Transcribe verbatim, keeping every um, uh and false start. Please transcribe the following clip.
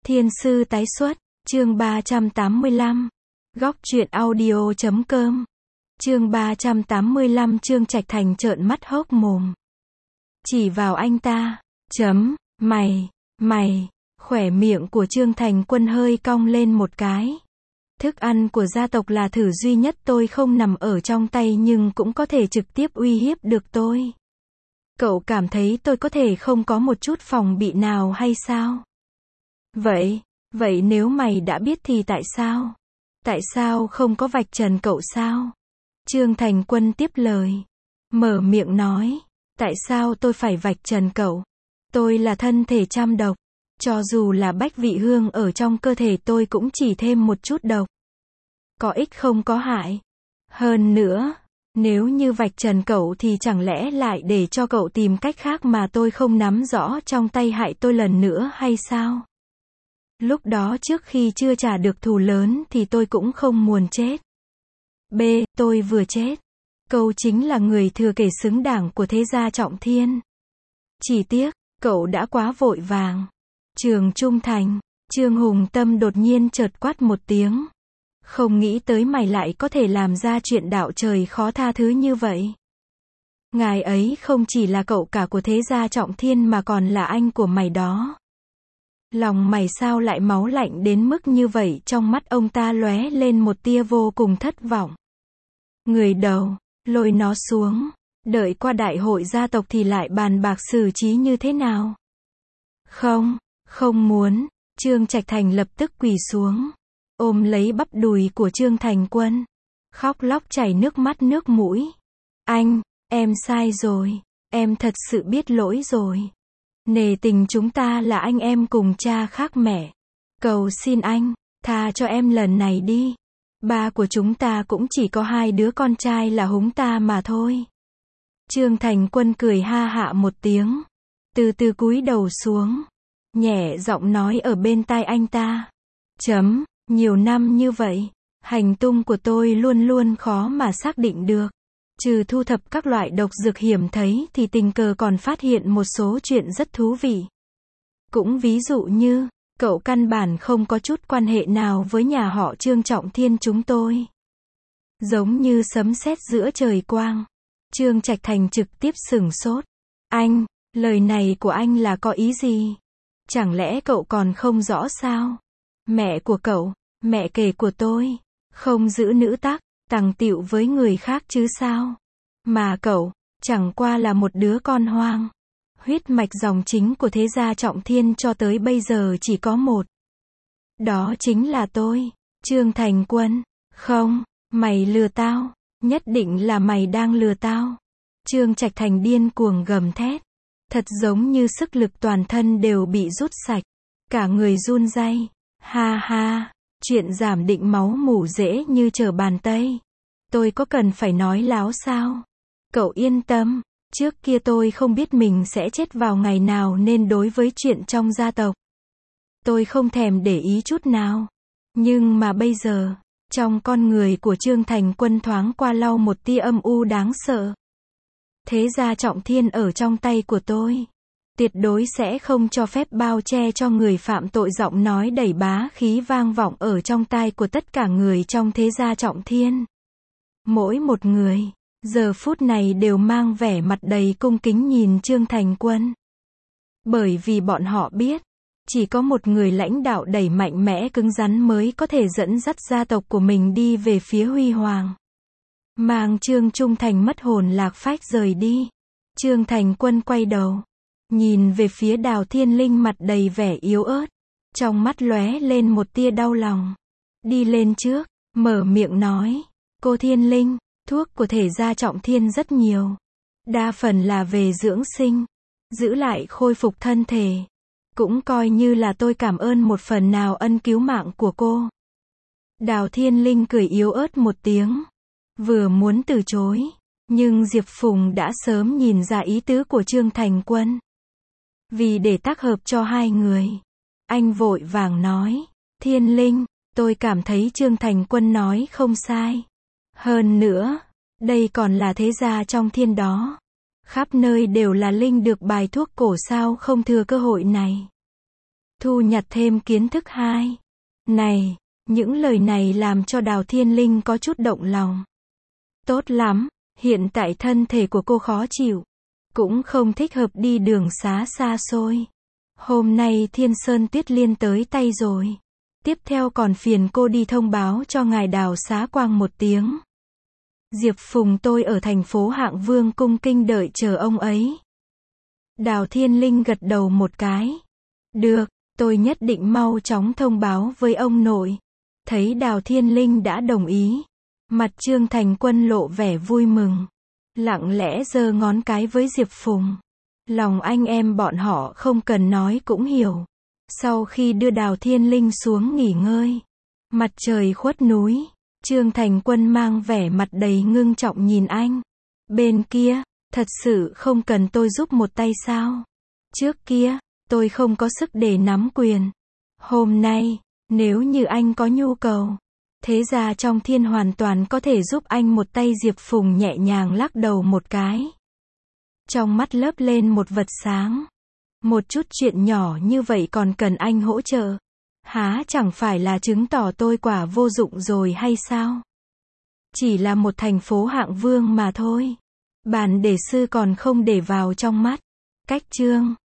Thiên sư tái xuất, chương ba trăm tám mươi lăm. Góc truyện audio chấm com. Chương ba trăm tám mươi lăm Trương Trạch Thành trợn mắt hốc mồm. Chỉ vào anh ta, chấm, mày, mày, khóe miệng của Trương Thành Quân hơi cong lên một cái. Thức ăn của gia tộc là thử duy nhất tôi không nằm ở trong tay nhưng cũng có thể trực tiếp uy hiếp được tôi. Cậu cảm thấy tôi có thể không có một chút phòng bị nào hay sao? Vậy, vậy nếu mày đã biết thì tại sao? Tại sao không có vạch trần cậu sao? Trương Thành Quân tiếp lời. Mở miệng nói. Tại sao tôi phải vạch trần cậu? Tôi là thân thể trăm độc. Cho dù là bách vị hương ở trong cơ thể tôi cũng chỉ thêm một chút độc. Có ích không có hại. Hơn nữa, nếu như vạch trần cậu thì chẳng lẽ lại để cho cậu tìm cách khác mà tôi không nắm rõ trong tay hại tôi lần nữa hay sao? Lúc đó trước khi chưa trả được thù lớn thì tôi cũng không muốn chết. B. Tôi vừa chết. Câu chính là người thừa kế xứng đáng của thế gia Trọng Thiên. Chỉ tiếc, cậu đã quá vội vàng. Trường Trung Thành, Trương Hùng Tâm đột nhiên chợt quát một tiếng. Không nghĩ tới mày lại có thể làm ra chuyện đạo trời khó tha thứ như vậy. Ngài ấy không chỉ là cậu cả của thế gia Trọng Thiên mà còn là anh của mày đó. Lòng mày sao lại máu lạnh đến mức như vậy? Trong mắt ông ta lóe lên một tia vô cùng thất vọng. Người đầu, lôi nó xuống. Đợi qua đại hội gia tộc thì lại bàn bạc xử trí như thế nào. Không, không muốn. Trương Trạch Thành lập tức quỳ xuống. Ôm lấy bắp đùi của Trương Thành Quân. Khóc lóc chảy nước mắt nước mũi. Anh, em sai rồi. Em thật sự biết lỗi rồi. Nể tình chúng ta là anh em cùng cha khác mẹ. Cầu xin anh, tha cho em lần này đi. Ba của chúng ta cũng chỉ có hai đứa con trai là Húng ta mà thôi. Trương Thành Quân cười ha hạ một tiếng. Từ từ cúi đầu xuống. Nhẹ giọng nói ở bên tai anh ta. Chấm, nhiều năm như vậy. Hành tung của tôi luôn luôn khó mà xác định được. Trừ thu thập các loại độc dược hiểm thấy thì tình cờ còn phát hiện một số chuyện rất thú vị. Cũng ví dụ như, cậu căn bản không có chút quan hệ nào với nhà họ Trương Trọng Thiên chúng tôi. Giống như sấm sét giữa trời quang. Trương Trạch Thành trực tiếp sửng sốt. Anh, lời này của anh là có ý gì? Chẳng lẽ cậu còn không rõ sao? Mẹ của cậu, mẹ kể của tôi, không giữ nữ tắc, tằng tịu với người khác chứ sao? Mà cậu, chẳng qua là một đứa con hoang. Huyết mạch dòng chính của thế gia Trọng Thiên cho tới bây giờ chỉ có một. Đó chính là tôi, Trương Thành Quân. Không, mày lừa tao. Nhất định là mày đang lừa tao. Trương Trạch Thành điên cuồng gầm thét. Thật giống như sức lực toàn thân đều bị rút sạch. Cả người run rẩy. Ha ha, chuyện giảm định máu mủ dễ như trở bàn tay. Tôi có cần phải nói láo sao? Cậu yên tâm, trước kia tôi không biết mình sẽ chết vào ngày nào nên đối với chuyện trong gia tộc, tôi không thèm để ý chút nào. Nhưng mà bây giờ, trong con người của Trương Thành Quân thoáng qua lau một tia âm u đáng sợ. Thế gia Trọng Thiên ở trong tay của tôi. Tuyệt đối sẽ không cho phép bao che cho người phạm tội. Giọng nói đầy bá khí vang vọng ở trong tai của tất cả người trong thế gia Trọng Thiên. Mỗi một người, giờ phút này đều mang vẻ mặt đầy cung kính nhìn Trương Thành Quân. Bởi vì bọn họ biết, chỉ có một người lãnh đạo đầy mạnh mẽ cứng rắn mới có thể dẫn dắt gia tộc của mình đi về phía huy hoàng. Mang Trương Trung Thành mất hồn lạc phách rời đi. Trương Thành Quân quay đầu, nhìn về phía Đào Thiên Linh mặt đầy vẻ yếu ớt. Trong mắt lóe lên một tia đau lòng. Đi lên trước, mở miệng nói. Cô Thiên Linh, thuốc của thể gia Trọng Thiên rất nhiều. Đa phần là về dưỡng sinh. Giữ lại khôi phục thân thể. Cũng coi như là tôi cảm ơn một phần nào ân cứu mạng của cô. Đào Thiên Linh cười yếu ớt một tiếng. Vừa muốn từ chối. Nhưng Diệp Phùng đã sớm nhìn ra ý tứ của Trương Thành Quân. Vì để tác hợp cho hai người, anh vội vàng nói. Thiên Linh, tôi cảm thấy Trương Thành Quân nói không sai. Hơn nữa, đây còn là thế gia trong thiên đó. Khắp nơi đều là linh được bài thuốc cổ, sao không thừa cơ hội này. thu nhặt thêm kiến thức hai. Này, những lời này làm cho Đào Thiên Linh có chút động lòng. Tốt lắm, hiện tại thân thể của cô khó chịu, cũng không thích hợp đi đường xá xa xôi. Hôm nay Thiên Sơn Tuyết Liên tới tay rồi. Tiếp theo còn phiền cô đi thông báo cho ngài Đào Xá Quang một tiếng. Diệp Phùng tôi ở thành phố Hạng Vương cung kinh đợi chờ ông ấy. Đào Thiên Linh gật đầu một cái. Được, tôi nhất định mau chóng thông báo với ông nội. Thấy Đào Thiên Linh đã đồng ý, mặt Trương Thành Quân lộ vẻ vui mừng, lặng lẽ giơ ngón cái với Diệp Phùng. Lòng anh em bọn họ không cần nói cũng hiểu. Sau khi đưa Đào Thiên Linh xuống nghỉ ngơi, mặt trời khuất núi, Trương Thành Quân mang vẻ mặt đầy ngưng trọng nhìn anh. Bên kia, thật sự không cần tôi giúp một tay sao? Trước kia, tôi không có sức để nắm quyền. Hôm nay, nếu như anh có nhu cầu, thế ra trong thiên hoàn toàn có thể giúp anh một tay. Diệp Phùng nhẹ nhàng lắc đầu một cái. Trong mắt lấp lên một vật sáng. Một chút chuyện nhỏ như vậy còn cần anh hỗ trợ? Há chẳng phải là chứng tỏ tôi quả vô dụng rồi hay sao? Chỉ là một thành phố Hạng Vương mà thôi. Bản đề sư còn không để vào trong mắt. Cách chương